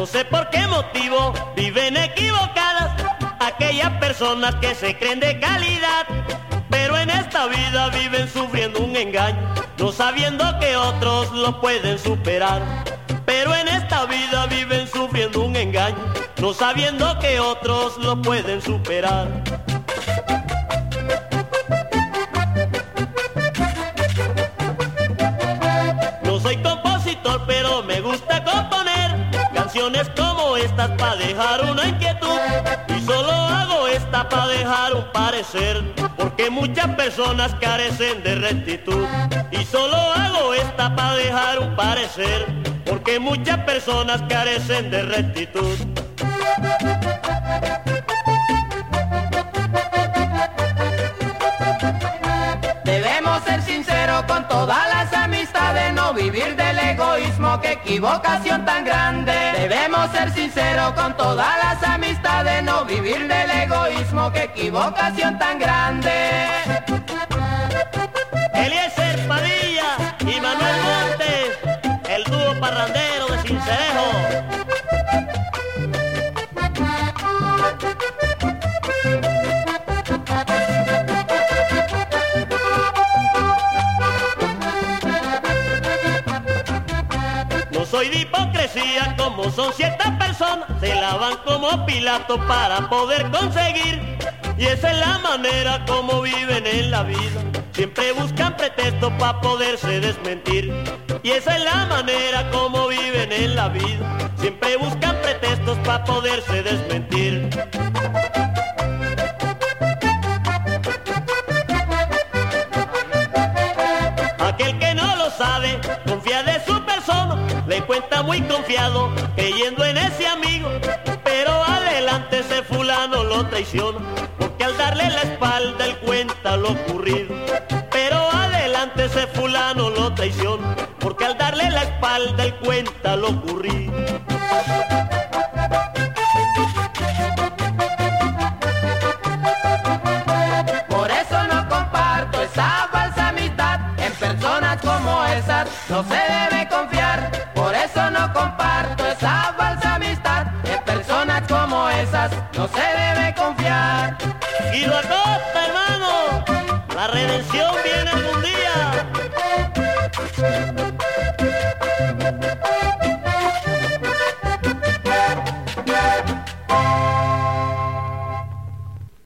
No sé por qué motivo viven equivocadas aquellas personas que se creen de calidad, pero en esta vida viven sufriendo un engaño, no sabiendo que otros lo pueden superar. Pero en esta vida viven sufriendo un engaño, no sabiendo que otros lo pueden superar. No soy compositor, pero me gusta componer canciones como estas para dejar una inquietud. Y solo hago esta para dejar un parecer, porque muchas personas carecen de rectitud. Y solo hago esta para dejar un parecer, porque muchas personas carecen de rectitud. Debemos ser sinceros con todas las amistades, no vivir del egoísmo, qué equivocación tan grande. Debemos ser sinceros con todas las amistades, no vivir del egoísmo, qué equivocación tan grande. Eliezer Padilla y Manuel Montes, el dúo parrandero de Sincelejo. No soy de hipocresía como son ciertas personas, se lavan como Pilato para poder conseguir. Y esa es la manera como viven en la vida, siempre buscan pretextos para poderse desmentir. Y esa es la manera como viven en la vida, siempre buscan pretextos para poderse desmentir. Aquel que no lo sabe, confía de su persona, le cuenta muy confiado, creyendo en ese amigo. Pero adelante ese fulano lo traiciona, porque al darle la espalda él cuenta lo ocurrido. Pero adelante ese fulano lo traiciona, porque al darle la espalda él cuenta lo ocurrido. Por eso no comparto esa falsa amistad, en personas como esas no se debe confiar. Por eso no comparto esa falsa amistad, en personas como esas no se debe confiar. Guido Acosta, hermano, la redención